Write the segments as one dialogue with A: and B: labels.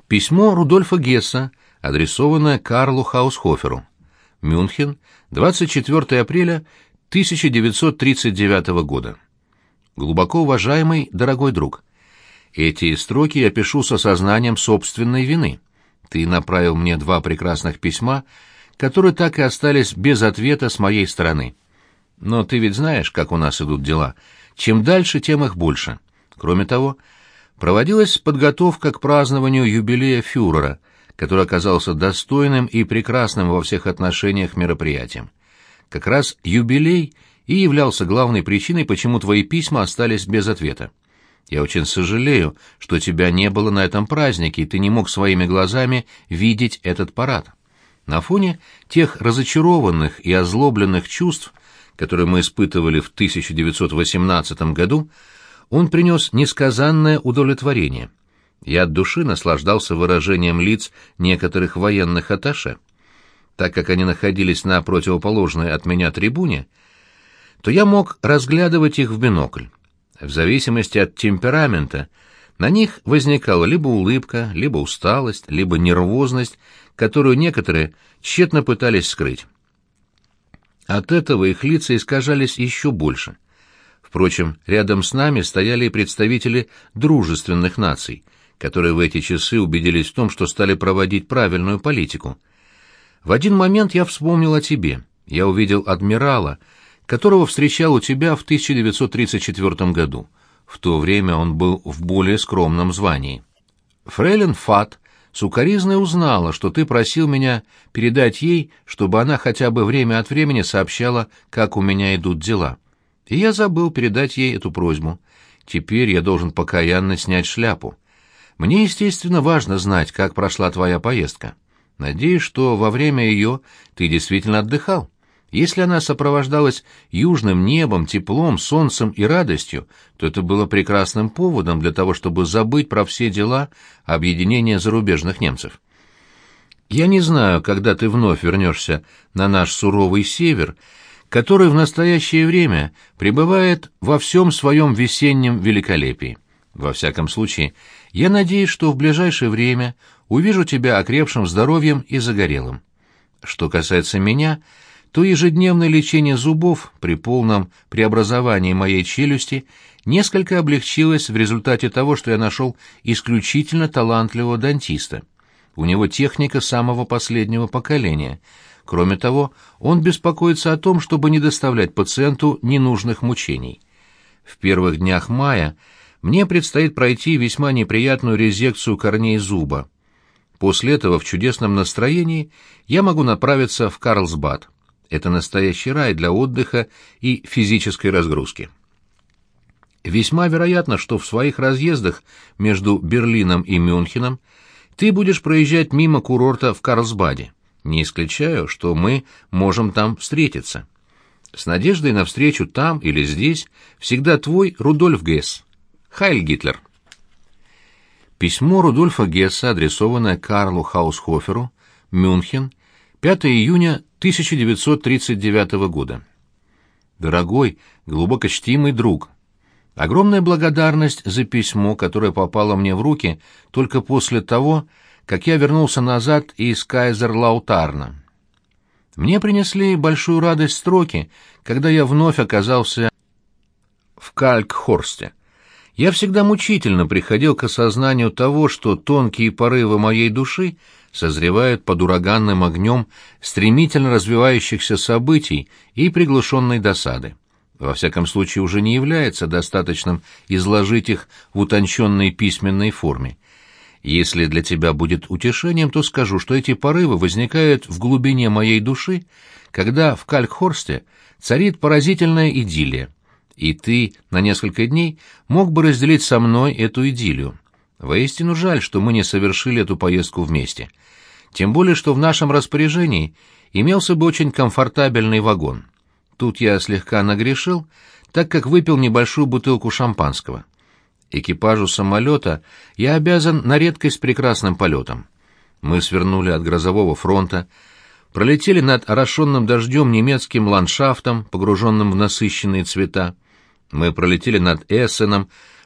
A: Письмо Рудольфа Гесса, адресованное Карлу Хаусхоферу. Мюнхен, 24 апреля 1939 года. Глубоко уважаемый, дорогой друг, эти строки я пишу со сознанием собственной вины. Ты направил мне 2 прекрасных письма, которые так и остались без ответа с моей стороны. Но ты ведь знаешь, как у нас идут дела. Чем дальше, тем их больше. Кроме того, проводилась подготовка к празднованию юбилея фюрера, который оказался достойным и прекрасным во всех отношениях мероприятием. Как раз юбилей и являлся главной причиной, почему твои письма остались без ответа. Я очень сожалею, что тебя не было на этом празднике, и ты не мог своими глазами видеть этот парад. На фоне тех разочарованных и озлобленных чувств, которые мы испытывали в 1918 году, он принес несказанное удовлетворение. Я от души наслаждался выражением лиц некоторых военных атташе. Так как они находились на противоположной от меня трибуне, то я мог разглядывать их в бинокль. В зависимости от темперамента на них возникала либо улыбка, либо усталость, либо нервозность, которую некоторые тщетно пытались скрыть. От этого их лица искажались еще больше. Впрочем, рядом с нами стояли и представители дружественных наций, которые в эти часы убедились в том, что стали проводить правильную политику. В один момент я вспомнил о тебе. Я увидел адмирала, которого встречал у тебя в 1934 году. В то время он был в более скромном звании. Фрейлин Фат сукоризной узнала, что ты просил меня передать ей, чтобы она хотя бы время от времени сообщала, как у меня идут дела. И я забыл передать ей эту просьбу. Теперь я должен покаянно снять шляпу. Мне, естественно, важно знать, как прошла твоя поездка. Надеюсь, что во время ее ты действительно отдыхал. Если она сопровождалась южным небом, теплом, солнцем и радостью, то это было прекрасным поводом для того, чтобы забыть про все дела объединения зарубежных немцев. Я не знаю, когда ты вновь вернешься на наш суровый север, который в настоящее время пребывает во всем своем весеннем великолепии. Во всяком случае, я надеюсь, что в ближайшее время увижу тебя окрепшим здоровьем и загорелым. Что касается меня, то ежедневное лечение зубов при полном преобразовании моей челюсти несколько облегчилось в результате того, что я нашел исключительно талантливого дантиста. У него техника самого последнего поколения. Кроме того, он беспокоится о том, чтобы не доставлять пациенту ненужных мучений. В первых днях мая мне предстоит пройти весьма неприятную резекцию корней зуба. После этого в чудесном настроении я могу направиться в Карлсбад. Это настоящий рай для отдыха и физической разгрузки. Весьма вероятно, что в своих разъездах между Берлином и Мюнхеном ты будешь проезжать мимо курорта в Карлсбаде. Не исключаю, что мы можем там встретиться. С надеждой на встречу там или здесь всегда твой Рудольф Гесс. Хайль Гитлер. Письмо Рудольфа Гесса, адресованное Карлу Хаусхоферу, Мюнхен, 5 июня 1939 года. Дорогой, глубоко чтимый друг, огромная благодарность за письмо, которое попало мне в руки только после того, как я вернулся назад из Кайзерлаутарна. Мне принесли большую радость строки, когда я вновь оказался в Калькхорсте. Я всегда мучительно приходил к осознанию того, что тонкие порывы моей души созревают под ураганным огнем стремительно развивающихся событий и приглушенной досады. Во всяком случае, уже не является достаточным изложить их в утонченной письменной форме. Если для тебя будет утешением, то скажу, что эти порывы возникают в глубине моей души, когда в Калькхорсте царит поразительная идиллия, и ты на несколько дней мог бы разделить со мной эту идиллию. Воистину жаль, что мы не совершили эту поездку вместе. Тем более, что в нашем распоряжении имелся бы очень комфортабельный вагон. Тут я слегка нагрешил, так как выпил небольшую бутылку шампанского. Экипажу самолета я обязан на редкость прекрасным полетом. Мы свернули от грозового фронта, пролетели над орошенным дождем немецким ландшафтом, погруженным в насыщенные цвета. Мы пролетели над Эссеном,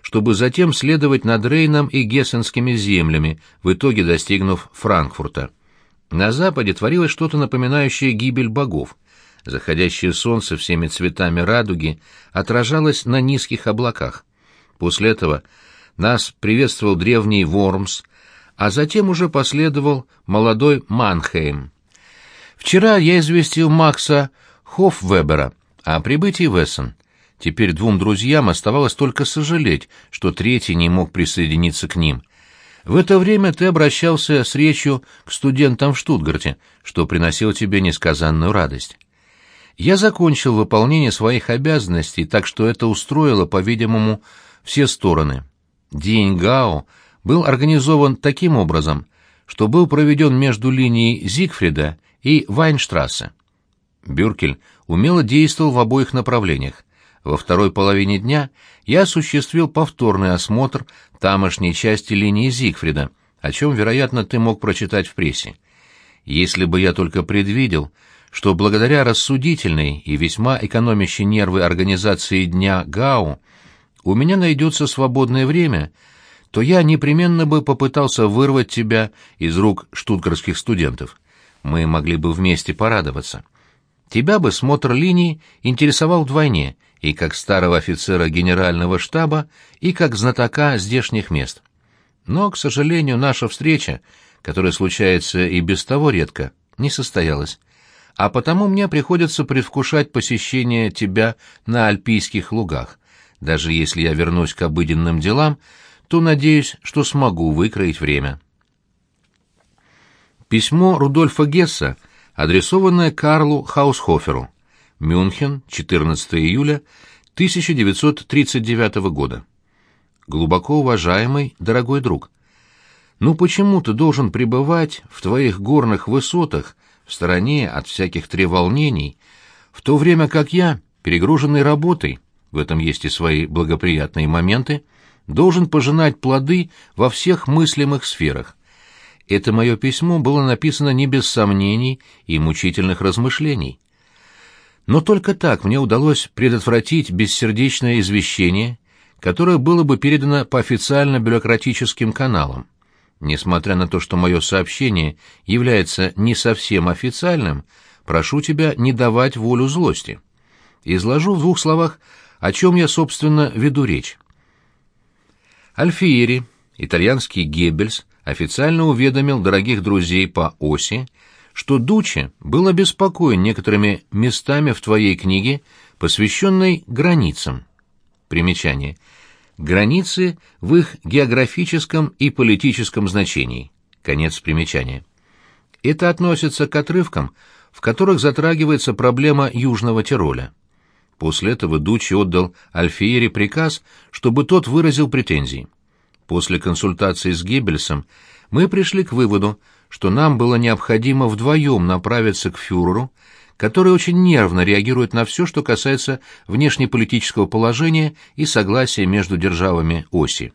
A: чтобы затем следовать над Рейном и Гессенскими землями, в итоге достигнув Франкфурта. На западе творилось что-то напоминающее гибель богов. Заходящее солнце всеми цветами радуги отражалось на низких облаках. После этого нас приветствовал древний Вормс, а затем уже последовал молодой Манхейм. Вчера я известил Макса Хофвебера о прибытии в Эссен. Теперь двум друзьям оставалось только сожалеть, что третий не мог присоединиться к ним. В это время ты обращался с речью к студентам в Штутгарте, что приносило тебе несказанную радость. Я закончил выполнение своих обязанностей, так что это устроило, по-видимому, все стороны. День Гао был организован таким образом, что был проведен между линией Зигфрида и Вайнштрассе. Бюркель умело действовал в обоих направлениях. Во второй половине дня я осуществил повторный осмотр тамошней части линии Зигфрида, о чем, вероятно, ты мог прочитать в прессе. Если бы я только предвидел, что благодаря рассудительной и весьма экономящей нервы организации дня Гау у меня найдется свободное время, то я непременно бы попытался вырвать тебя из рук штутгартских студентов. Мы могли бы вместе порадоваться. Тебя бы смотр линий интересовал вдвойне, и как старого офицера генерального штаба, и как знатока здешних мест. Но, к сожалению, наша встреча, которая случается и без того редко, не состоялась. А потому мне приходится предвкушать посещение тебя на альпийских лугах. Даже если я вернусь к обыденным делам, то надеюсь, что смогу выкроить время. Письмо Рудольфа Гесса, адресованное Карлу Хаусхоферу. Мюнхен, 14 июля 1939 года. Глубоко уважаемый, дорогой друг, ну почему ты должен пребывать в твоих горных высотах, в стороне от всяких треволнений, в то время как я, перегруженный работой, в этом есть и свои благоприятные моменты, должен пожинать плоды во всех мыслимых сферах. Это мое письмо было написано не без сомнений и мучительных размышлений. Но только так мне удалось предотвратить бессердечное извещение, которое было бы передано по официально-бюрократическим каналам. Несмотря на то, что мое сообщение является не совсем официальным, прошу тебя не давать волю злости. Изложу в двух словах, о чем я, собственно, веду речь. Альфиери, итальянский Геббельс, официально уведомил дорогих друзей по оси, что Дуччи был обеспокоен некоторыми местами в твоей книге, посвященной границам. Примечание. Границы в их географическом и политическом значении. Конец примечания. Это относится к отрывкам, в которых затрагивается проблема Южного Тироля. После этого Дуччи отдал Альфиери приказ, чтобы тот выразил претензии. После консультации с Геббельсом мы пришли к выводу, что нам было необходимо вдвоем направиться к фюреру, который очень нервно реагирует на все, что касается внешнеполитического положения и согласия между державами оси.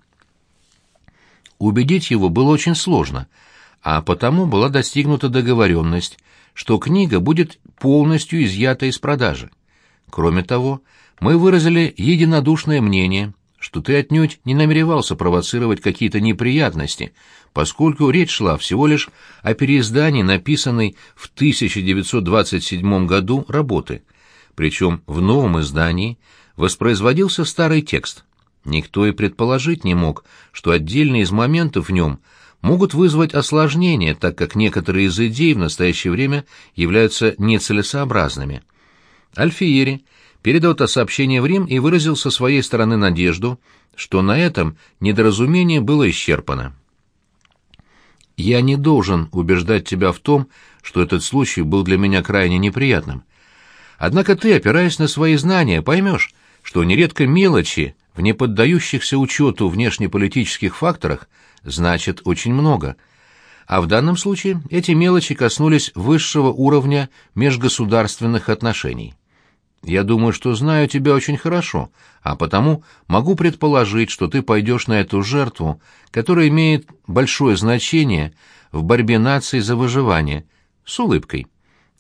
A: Убедить его было очень сложно, а потому была достигнута договоренность, что книга будет полностью изъята из продажи. Кроме того, мы выразили единодушное мнение, что ты отнюдь не намеревался провоцировать какие-то неприятности, поскольку речь шла всего лишь о переиздании написанной в 1927 году работы, причем в новом издании воспроизводился старый текст. Никто и предположить не мог, что отдельные из моментов в нем могут вызвать осложнения, так как некоторые из идей в настоящее время являются нецелесообразными. Альфиери передал это сообщение в Рим и выразил со своей стороны надежду, что на этом недоразумение было исчерпано. Я не должен убеждать тебя в том, что этот случай был для меня крайне неприятным. Однако ты, опираясь на свои знания, поймешь, что нередко мелочи в неподдающихся учету внешнеполитических факторах значат очень много. А в данном случае эти мелочи коснулись высшего уровня межгосударственных отношений. Я думаю, что знаю тебя очень хорошо, а потому могу предположить, что ты пойдешь на эту жертву, которая имеет большое значение в борьбе наций за выживание, с улыбкой.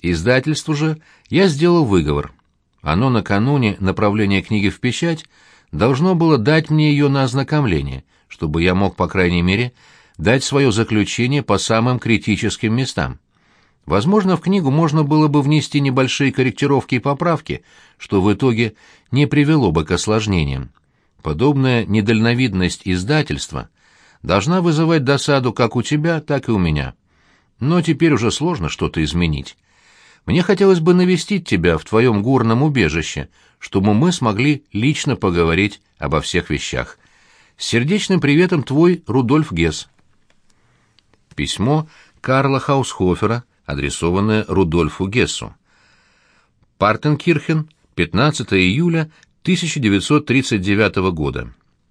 A: Издательству же я сделал выговор. Оно накануне направления книги в печать должно было дать мне ее на ознакомление, чтобы я мог, по крайней мере, дать свое заключение по самым критическим местам. Возможно, в книгу можно было бы внести небольшие корректировки и поправки, что в итоге не привело бы к осложнениям. Подобная недальновидность издательства должна вызывать досаду как у тебя, так и у меня. Но теперь уже сложно что-то изменить. Мне хотелось бы навестить тебя в твоем горном убежище, чтобы мы смогли лично поговорить обо всех вещах. С сердечным приветом, твой Рудольф Гесс. Письмо Карла Хаусхофера, адресованное Рудольфу Гессу. Партенкирхен, 15 июля 1939 года.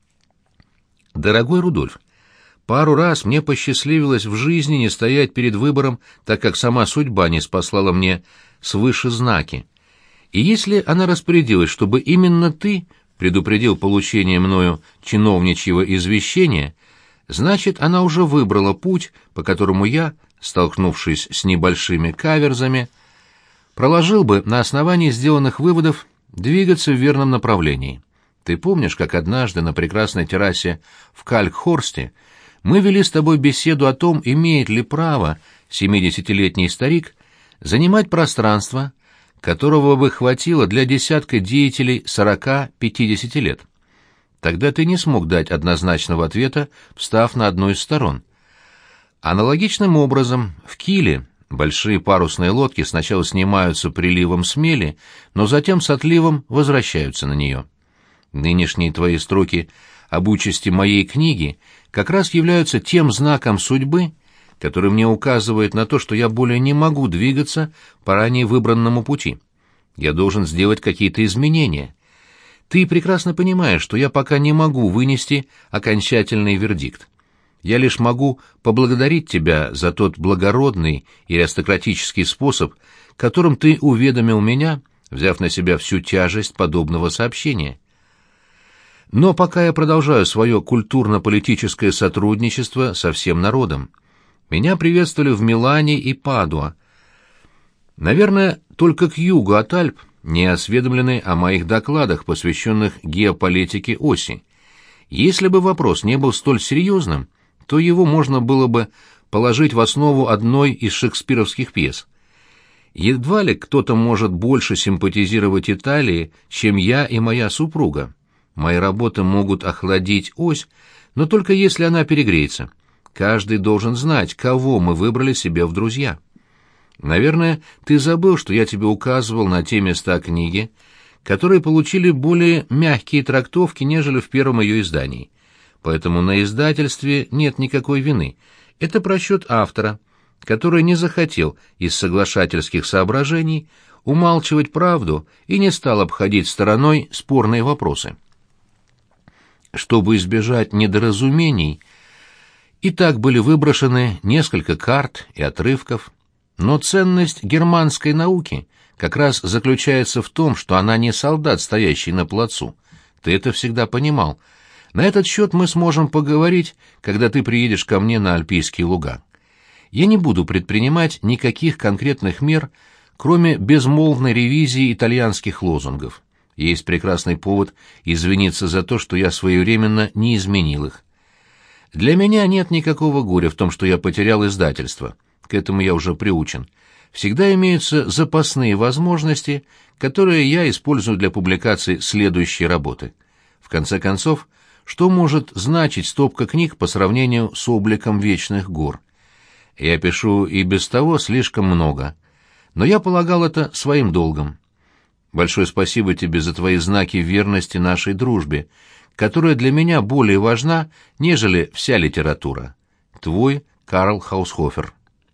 A: Дорогой Рудольф, пару раз мне посчастливилось в жизни не стоять перед выбором, так как сама судьба не спаслала мне свыше знаки. И если она распорядилась, чтобы именно ты предупредил получение мною чиновничьего извещения, значит, она уже выбрала путь, по которому я, столкнувшись с небольшими каверзами, проложил бы на основании сделанных выводов двигаться в верном направлении. Ты помнишь, как однажды на прекрасной террасе в Калькхорсте мы вели с тобой беседу о том, имеет ли право 70-летний старик занимать пространство, которого бы хватило для десятка деятелей 40-50 лет. Тогда ты не смог дать однозначного ответа, встав на одну из сторон. Аналогичным образом, в Киле большие парусные лодки сначала снимаются приливом с мели, но затем с отливом возвращаются на нее. Нынешние твои строки об участи моей книги как раз являются тем знаком судьбы, который мне указывает на то, что я более не могу двигаться по ранее выбранному пути. Я должен сделать какие-то изменения. Ты прекрасно понимаешь, что я пока не могу вынести окончательный вердикт. Я лишь могу поблагодарить тебя за тот благородный и аристократический способ, которым ты уведомил меня, взяв на себя всю тяжесть подобного сообщения. Но пока я продолжаю свое культурно-политическое сотрудничество со всем народом. Меня приветствовали в Милане и Падуа. Наверное, только к югу от Альп не осведомлены о моих докладах, посвященных геополитике оси. Если бы вопрос не был столь серьезным, то его можно было бы положить в основу одной из шекспировских пьес. Едва ли кто-то может больше симпатизировать Италии, чем я и моя супруга. Мои работы могут охладить ось, но только если она перегреется. Каждый должен знать, кого мы выбрали себе в друзья. Наверное, ты забыл, что я тебе указывал на те места книги, которые получили более мягкие трактовки, нежели в первом ее издании. Поэтому на издательстве нет никакой вины. Это просчет автора, который не захотел из соглашательских соображений умалчивать правду и не стал обходить стороной спорные вопросы. Чтобы избежать недоразумений, и так были выброшены несколько карт и отрывков, но ценность германской науки как раз заключается в том, что она не солдат, стоящий на плацу. Ты это всегда понимал. На этот счет мы сможем поговорить, когда ты приедешь ко мне на Альпийские луга. Я не буду предпринимать никаких конкретных мер, кроме безмолвной ревизии итальянских лозунгов. Есть прекрасный повод извиниться за то, что я своевременно не изменил их. Для меня нет никакого горя в том, что я потерял издательство. К этому я уже приучен. Всегда имеются запасные возможности, которые я использую для публикации следующей работы. В конце концов, что может значить стопка книг по сравнению с обликом вечных гор? Я пишу и без того слишком много, но я полагал это своим долгом. Большое спасибо тебе за твои знаки верности нашей дружбе, которая для меня более важна, нежели вся литература. Твой Карл Хаусхофер.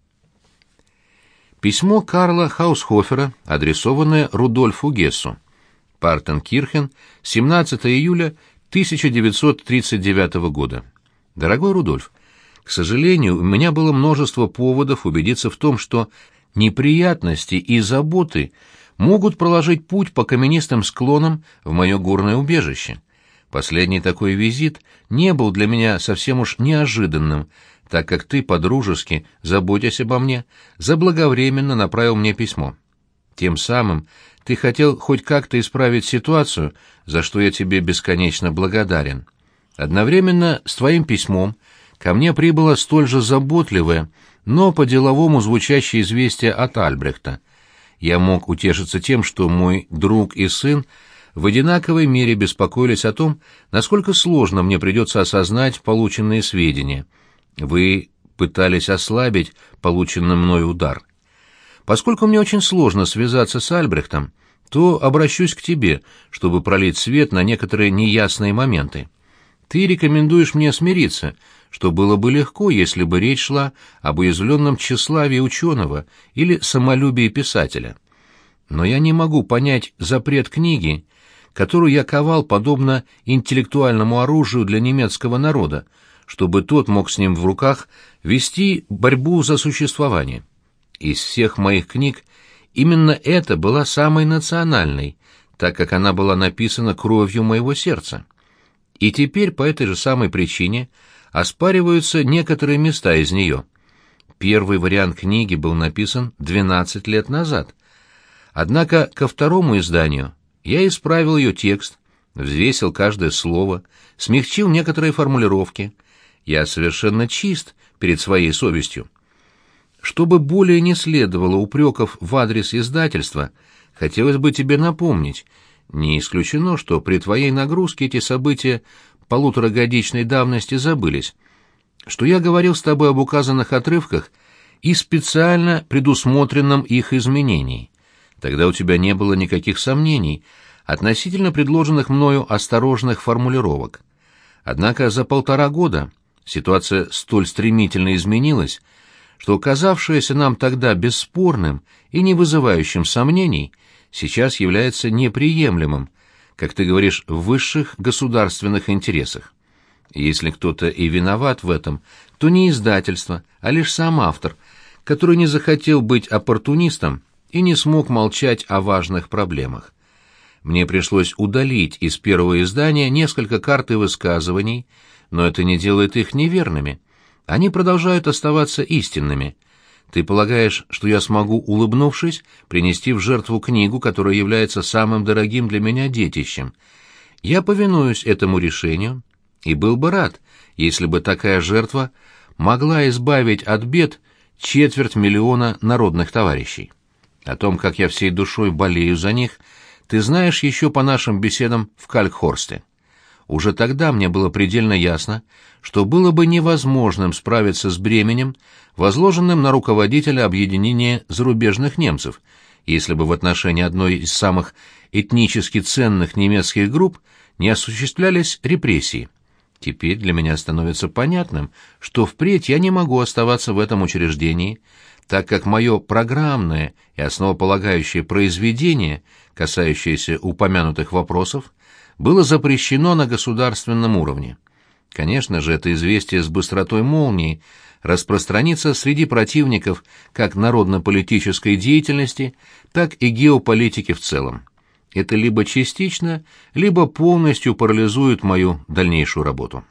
A: Письмо Карла Хаусхофера, адресованное Рудольфу Гессу. Партенкирхен, 17 июля 1939 года. Дорогой Рудольф, к сожалению, у меня было множество поводов убедиться в том, что неприятности и заботы могут проложить путь по каменистым склонам в мое горное убежище. Последний такой визит не был для меня совсем уж неожиданным, так как ты, по-дружески, заботясь обо мне, заблаговременно направил мне письмо. Тем самым ты хотел хоть как-то исправить ситуацию, за что я тебе бесконечно благодарен. Одновременно с твоим письмом ко мне прибыло столь же заботливое, но по-деловому звучащее известие от Альбрехта. Я мог утешиться тем, что мой друг и сын в одинаковой мере беспокоились о том, насколько сложно мне придется осознать полученные сведения. Вы пытались ослабить полученный мной удар. Поскольку мне очень сложно связаться с Альбрехтом, то обращусь к тебе, чтобы пролить свет на некоторые неясные моменты. Ты рекомендуешь мне смириться, что было бы легко, если бы речь шла об уязвленном тщеславии ученого или самолюбии писателя. Но я не могу понять запрет книги, которую я ковал подобно интеллектуальному оружию для немецкого народа, чтобы тот мог с ним в руках вести борьбу за существование. Из всех моих книг именно эта была самой национальной, так как она была написана кровью моего сердца. И теперь по этой же самой причине оспариваются некоторые места из нее. Первый вариант книги был написан 12 лет назад. Однако ко второму изданию я исправил ее текст, взвесил каждое слово, смягчил некоторые формулировки. Я совершенно чист перед своей совестью. Чтобы более не следовало упреков в адрес издательства, хотелось бы тебе напомнить, не исключено, что при твоей нагрузке эти события полуторагодичной давности забылись, что я говорил с тобой об указанных отрывках и специально предусмотренном их изменении. Тогда у тебя не было никаких сомнений относительно предложенных мною осторожных формулировок. Однако за 1,5 года ситуация столь стремительно изменилась, что казавшееся нам тогда бесспорным и не вызывающим сомнений сейчас является неприемлемым, как ты говоришь, в высших государственных интересах. Если кто-то и виноват в этом, то не издательство, а лишь сам автор, который не захотел быть оппортунистом и не смог молчать о важных проблемах. Мне пришлось удалить из первого издания несколько карт и высказываний, но это не делает их неверными. Они продолжают оставаться истинными. Ты полагаешь, что я смогу, улыбнувшись, принести в жертву книгу, которая является самым дорогим для меня детищем? Я повинуюсь этому решению и был бы рад, если бы такая жертва могла избавить от бед 250 000 народных товарищей. О том, как я всей душой болею за них, ты знаешь еще по нашим беседам в Калькхорсте. Уже тогда мне было предельно ясно, что было бы невозможным справиться с бременем, возложенным на руководителя объединения зарубежных немцев, если бы в отношении одной из самых этнически ценных немецких групп не осуществлялись репрессии. Теперь для меня становится понятным, что впредь я не могу оставаться в этом учреждении, так как мое программное и основополагающее произведение, касающееся упомянутых вопросов, было запрещено на государственном уровне. Конечно же, это известие с быстротой молнии распространится среди противников как народно-политической деятельности, так и геополитики в целом. Это либо частично, либо полностью парализует мою дальнейшую работу.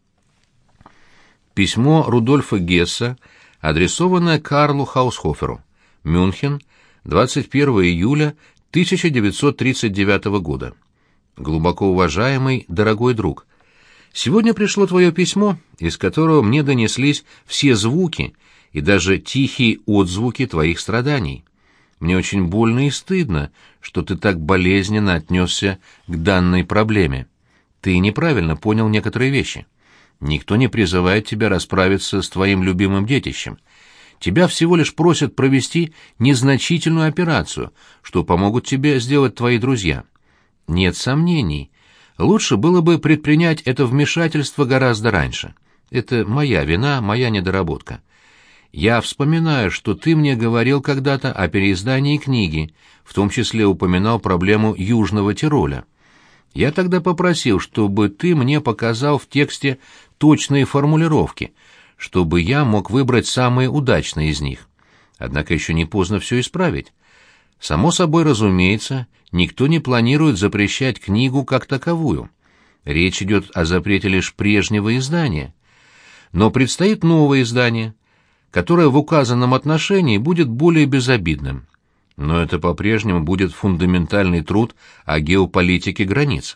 A: Письмо Рудольфа Гесса, адресованное Карлу Хаусхоферу. Мюнхен, 21 июля 1939 года. Глубоко уважаемый, дорогой друг, сегодня пришло твое письмо, из которого мне донеслись все звуки и даже тихие отзвуки твоих страданий. Мне очень больно и стыдно, что ты так болезненно отнесся к данной проблеме. Ты неправильно понял некоторые вещи. Никто не призывает тебя расправиться с твоим любимым детищем. Тебя всего лишь просят провести незначительную операцию, что помогут тебе сделать твои друзья. Нет сомнений. Лучше было бы предпринять это вмешательство гораздо раньше. Это моя вина, моя недоработка. Я вспоминаю, что ты мне говорил когда-то о переиздании книги, в том числе упоминал проблему Южного Тироля. Я тогда попросил, чтобы ты мне показал в тексте точные формулировки, чтобы я мог выбрать самые удачные из них. Однако еще не поздно все исправить. Само собой разумеется, никто не планирует запрещать книгу как таковую. Речь идет о запрете лишь прежнего издания. Но предстоит новое издание, которое в указанном отношении будет более безобидным. но это по-прежнему будет фундаментальный труд о геополитике границ.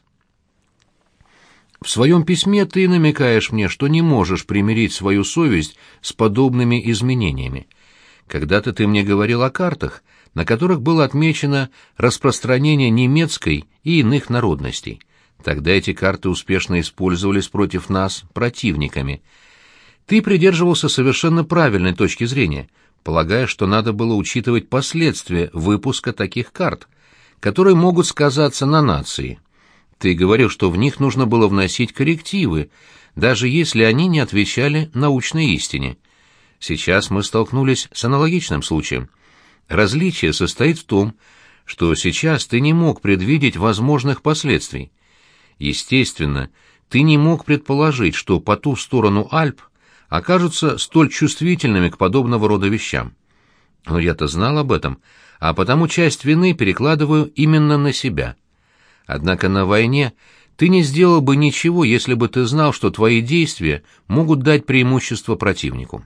A: В своем письме ты намекаешь мне, что не можешь примирить свою совесть с подобными изменениями. Когда-то ты мне говорил о картах, на которых было отмечено распространение немецкой и иных народностей. Тогда эти карты успешно использовались против нас, противниками. Ты придерживался совершенно правильной точки зрения, полагая, что надо было учитывать последствия выпуска таких карт, которые могут сказаться на нации. Ты говорил, что в них нужно было вносить коррективы, даже если они не отвечали научной истине. Сейчас мы столкнулись с аналогичным случаем. Различие состоит в том, что сейчас ты не мог предвидеть возможных последствий. Естественно, ты не мог предположить, что по ту сторону Альп окажутся столь чувствительными к подобного рода вещам. Но я-то знал об этом, а потому часть вины перекладываю именно на себя. Однако на войне ты не сделал бы ничего, если бы ты знал, что твои действия могут дать преимущество противнику.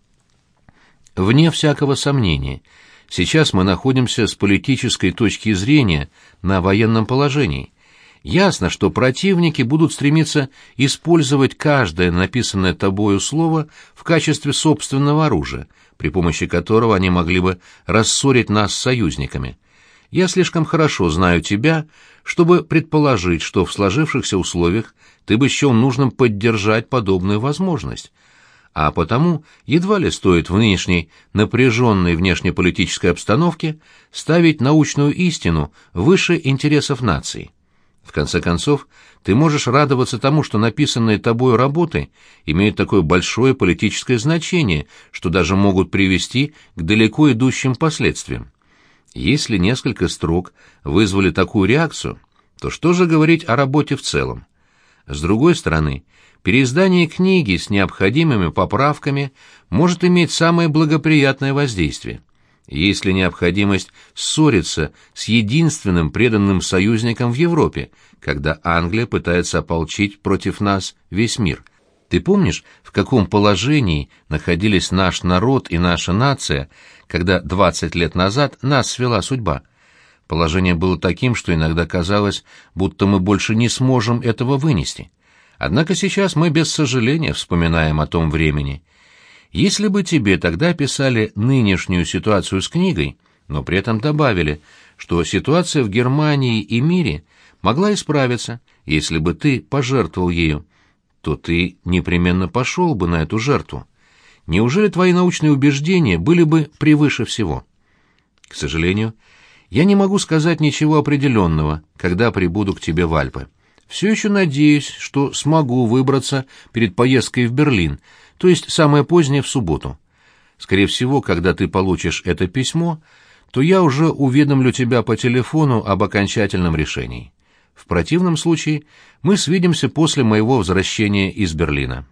A: Вне всякого сомнения, сейчас мы находимся с политической точки зрения на военном положении. Ясно, что противники будут стремиться использовать каждое написанное тобою слово в качестве собственного оружия, при помощи которого они могли бы рассорить нас с союзниками. Я слишком хорошо знаю тебя, чтобы предположить, что в сложившихся условиях ты бы счел нужным поддержать подобную возможность. А потому едва ли стоит в нынешней напряженной внешнеполитической обстановке ставить научную истину выше интересов нации. В конце концов, ты можешь радоваться тому, что написанные тобой работы имеют такое большое политическое значение, что даже могут привести к далеко идущим последствиям. Если несколько строк вызвали такую реакцию, то что же говорить о работе в целом? С другой стороны, переиздание книги с необходимыми поправками может иметь самое благоприятное воздействие. Есть ли необходимость ссориться с единственным преданным союзником в Европе, когда Англия пытается ополчить против нас весь мир? Ты помнишь, в каком положении находились наш народ и наша нация, когда 20 лет назад нас свела судьба? Положение было таким, что иногда казалось, будто мы больше не сможем этого вынести. Однако сейчас мы без сожаления вспоминаем о том времени. Если бы тебе тогда описали нынешнюю ситуацию с книгой, но при этом добавили, что ситуация в Германии и мире могла исправиться, если бы ты пожертвовал ею, то ты непременно пошел бы на эту жертву. Неужели твои научные убеждения были бы превыше всего? К сожалению, я не могу сказать ничего определенного, когда прибуду к тебе в Альпы. Все еще надеюсь, что смогу выбраться перед поездкой в Берлин, то есть самое позднее в субботу. Скорее всего, когда ты получишь это письмо, то я уже уведомлю тебя по телефону об окончательном решении. В противном случае мы свидимся после моего возвращения из Берлина.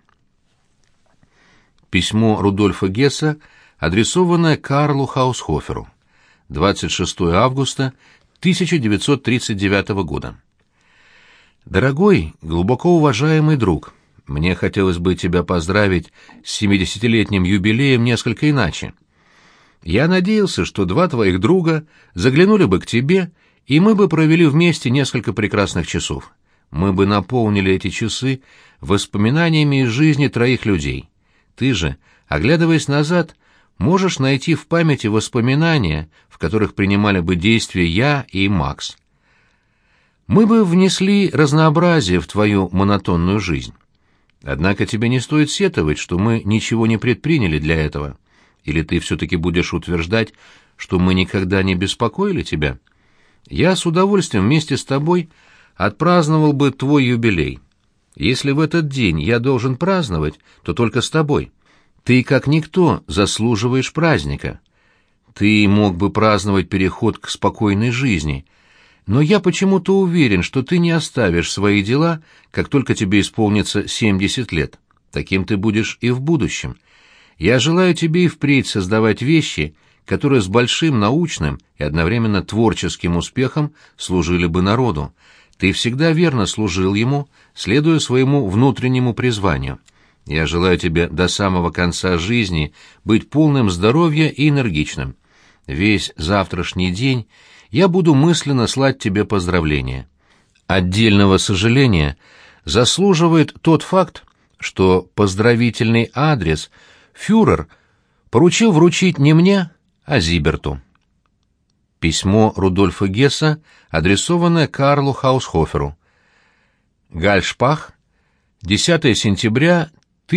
A: Письмо Рудольфа Гесса, адресованное Карлу Хаусхоферу. 26 августа 1939 года. Дорогой, глубоко уважаемый друг, мне хотелось бы тебя поздравить с 70-летним юбилеем несколько иначе. Я надеялся, что два твоих друга заглянули бы к тебе, и мы бы провели вместе несколько прекрасных часов. Мы бы наполнили эти часы воспоминаниями из жизни троих людей. Ты же, оглядываясь назад, можешь найти в памяти воспоминания, в которых принимали бы действие я и Макс. Мы бы внесли разнообразие в твою монотонную жизнь. Однако тебе не стоит сетовать, что мы ничего не предприняли для этого. Или ты все-таки будешь утверждать, что мы никогда не беспокоили тебя? Я с удовольствием вместе с тобой отпраздновал бы твой юбилей. Если в этот день я должен праздновать, то только с тобой. Ты, как никто, заслуживаешь праздника. Ты мог бы праздновать переход к спокойной жизни, но я почему-то уверен, что ты не оставишь свои дела, как только тебе исполнится 70 лет. Таким ты будешь и в будущем. Я желаю тебе и впредь создавать вещи, которые с большим научным и одновременно творческим успехом служили бы народу. Ты всегда верно служил ему, следуя своему внутреннему призванию. Я желаю тебе до самого конца жизни быть полным здоровья и энергичным. Весь завтрашний день я буду мысленно слать тебе поздравления. Отдельного сожаления заслуживает тот факт, что поздравительный адрес фюрер поручил вручить не мне, а Зиберту. Письмо Рудольфа Гесса, адресованное Карлу Хаусхоферу. Гальшпах, 10 сентября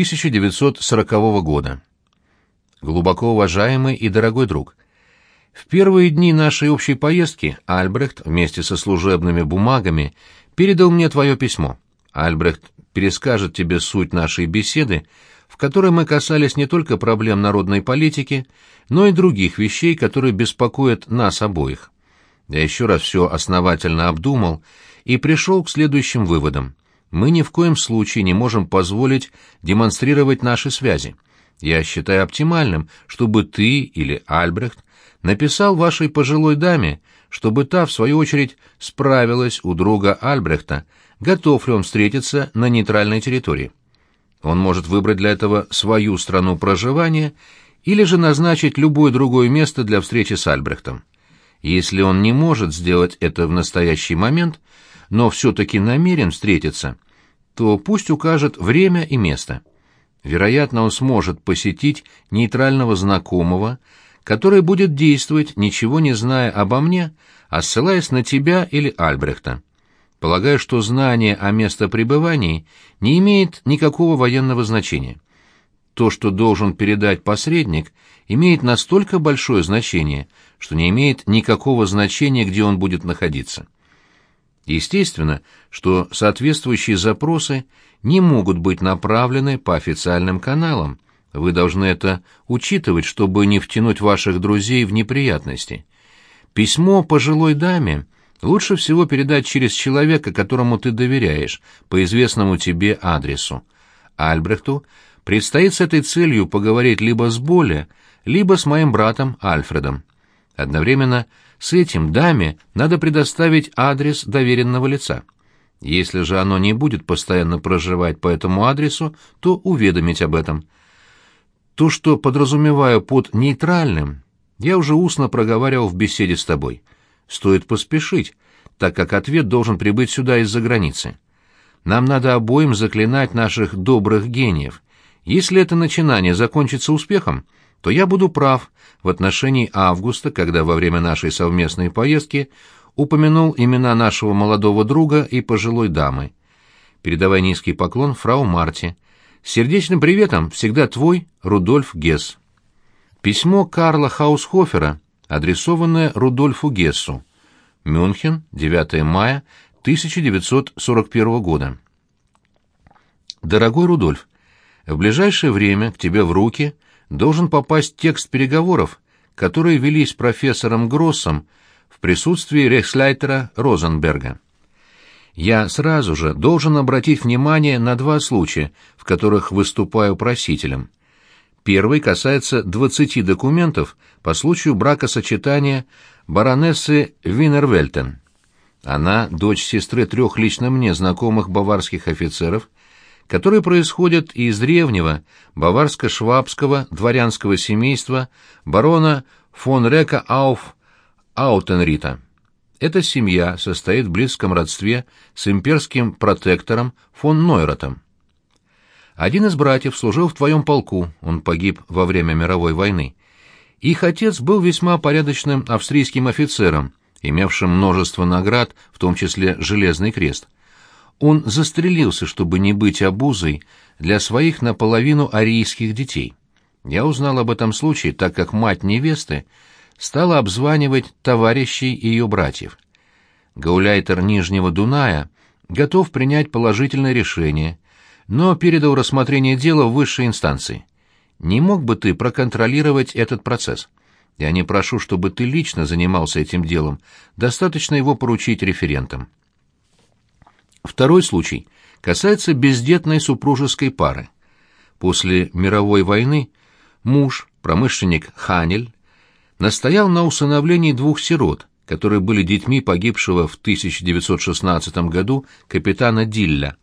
A: 1940 года. Глубоко уважаемый и дорогой друг, в первые дни нашей общей поездки Альбрехт вместе со служебными бумагами передал мне твое письмо. Альбрехт перескажет тебе суть нашей беседы, в которой мы касались не только проблем народной политики, но и других вещей, которые беспокоят нас обоих. Я еще раз все основательно обдумал и пришел к следующим выводам. Мы ни в коем случае не можем позволить демонстрировать наши связи. Я считаю оптимальным, чтобы ты или Альбрехт написал вашей пожилой даме, чтобы та, в свою очередь, справилась у друга Альбрехта, готов ли он встретиться на нейтральной территории. Он может выбрать для этого свою страну проживания или же назначить любое другое место для встречи с Альбрехтом. Если он не может сделать это в настоящий момент, но все-таки намерен встретиться, то пусть укажет время и место. Вероятно, он сможет посетить нейтрального знакомого, который будет действовать, ничего не зная обо мне, а ссылаясь на тебя или Альбрехта. Полагаю, что знание о местопребывании не имеет никакого военного значения. То, что должен передать посредник, имеет настолько большое значение, что не имеет никакого значения, где он будет находиться. Естественно, что соответствующие запросы не могут быть направлены по официальным каналам. Вы должны это учитывать, чтобы не втянуть ваших друзей в неприятности. Письмо пожилой даме лучше всего передать через человека, которому ты доверяешь, по известному тебе адресу. Альбрехту предстоит с этой целью поговорить либо с Боле, либо с моим братом Альфредом. Одновременно с этим даме надо предоставить адрес доверенного лица. Если же оно не будет постоянно проживать по этому адресу, то уведомить об этом. То, что подразумеваю под нейтральным, я уже устно проговаривал в беседе с тобой. Стоит поспешить, так как ответ должен прибыть сюда из-за границы. Нам надо обоим заклинать наших добрых гениев. Если это начинание закончится успехом, то я буду прав в отношении Августа, когда во время нашей совместной поездки упомянул имена нашего молодого друга и пожилой дамы. Передавай низкий поклон фрау Марте. С сердечным приветом всегда твой Рудольф Гесс. Письмо Карла Хаусхофера, адресованное Рудольфу Гессу. Мюнхен, 9 мая 1941 года. Дорогой Рудольф, в ближайшее время к тебе в руки должен попасть текст переговоров, которые велись с профессором Гроссом в присутствии рейхсляйтера Розенберга. Я сразу же должен обратить внимание на два случая, в которых выступаю просителем. Первый касается 20 документов по случаю бракосочетания баронессы Винервельтен. Она дочь сестры 3 лично мне знакомых баварских офицеров, которые происходят из древнего баварско-швабского дворянского семейства барона фон Река ауф Аутенрита. Эта семья состоит в близком родстве с имперским протектором фон Нойратом. Один из братьев служил в твоем полку, он погиб во время мировой войны. Их отец был весьма порядочным австрийским офицером, имевшим множество наград, в том числе Железный крест. Он застрелился, чтобы не быть обузой для своих наполовину арийских детей. Я узнал об этом случае, так как мать невесты стала обзванивать товарищей ее братьев. Гауляйтер Нижнего Дуная готов принять положительное решение, но передал рассмотрение дела в высшей инстанции. Не мог бы ты проконтролировать этот процесс? Я не прошу, чтобы ты лично занимался этим делом, достаточно его поручить референтам. Второй случай касается бездетной супружеской пары. После мировой войны муж, промышленник Ханель, настоял на усыновлении 2 сирот, которые были детьми погибшего в 1916 году капитана Дилля.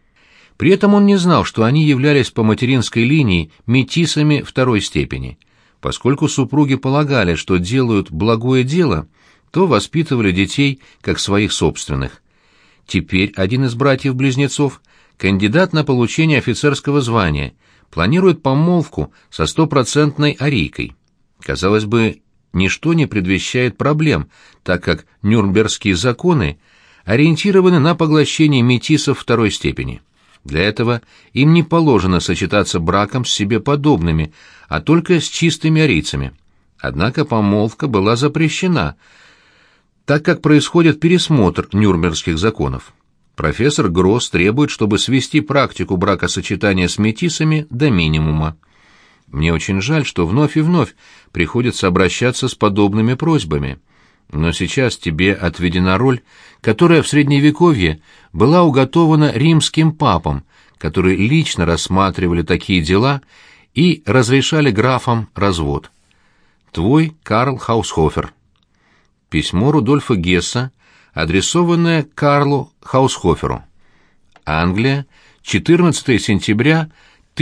A: При этом он не знал, что они являлись по материнской линии метисами 2-й степени. Поскольку супруги полагали, что делают благое дело, то воспитывали детей как своих собственных. Теперь один из братьев-близнецов, кандидат на получение офицерского звания, планирует помолвку со 100% арийкой. Казалось бы, ничто не предвещает проблем, так как Нюрнбергские законы ориентированы на поглощение метисов второй степени. Для этого им не положено сочетаться браком с себе подобными, а только с чистыми арийцами. Однако помолвка была запрещена, так как происходит пересмотр Нюрнбергских законов. Профессор Гросс требует, чтобы свести практику бракосочетания с метисами до минимума. Мне очень жаль, что вновь и вновь приходится обращаться с подобными просьбами. Но сейчас тебе отведена роль, которая в Средневековье была уготована римским папам, которые лично рассматривали такие дела и разрешали графам развод. Твой Карл Хаусхофер. Письмо Рудольфа Гесса, адресованное Карлу Хаусхоферу. Англия, 14 сентября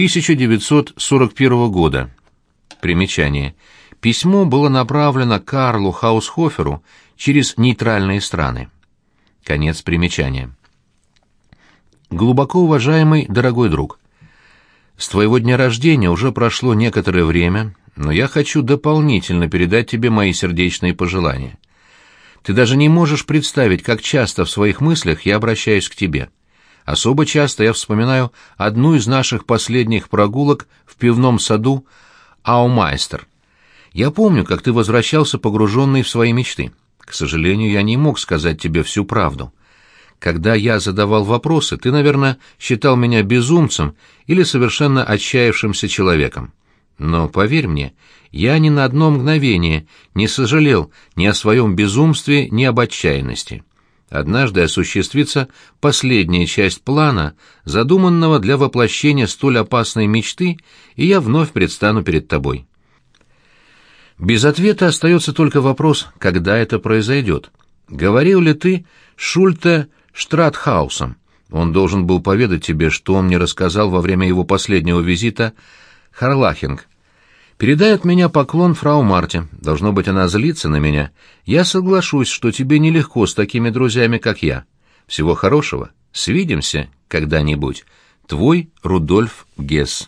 A: 1941 года. Примечание. Письмо было направлено Карлу Хаусхоферу через нейтральные страны. Конец примечания. Глубоко уважаемый дорогой друг, с твоего дня рождения уже прошло некоторое время, но я хочу дополнительно передать тебе мои сердечные пожелания. Ты даже не можешь представить, как часто в своих мыслях я обращаюсь к тебе. Особо часто я вспоминаю одну из наших последних прогулок в пивном саду Аумайстер. Я помню, как ты возвращался погруженный в свои мечты. К сожалению, я не мог сказать тебе всю правду. Когда я задавал вопросы, ты, наверное, считал меня безумцем или совершенно отчаявшимся человеком. Но, поверь мне, я ни на одно мгновение не сожалел ни о своем безумстве, ни об отчаянности. Однажды осуществится последняя часть плана, задуманного для воплощения столь опасной мечты, и я вновь предстану перед тобой. Без ответа остается только вопрос, когда это произойдет. Говорил ли ты с Шульте Штратхаусом? Он должен был поведать тебе, что он мне рассказал во время его последнего визита в Харлахинг. Передай от меня поклон фрау Марте. Должно быть, она злится на меня. Я соглашусь, что тебе нелегко с такими друзьями, как я. Всего хорошего. Свидимся когда-нибудь. Твой Рудольф Гесс.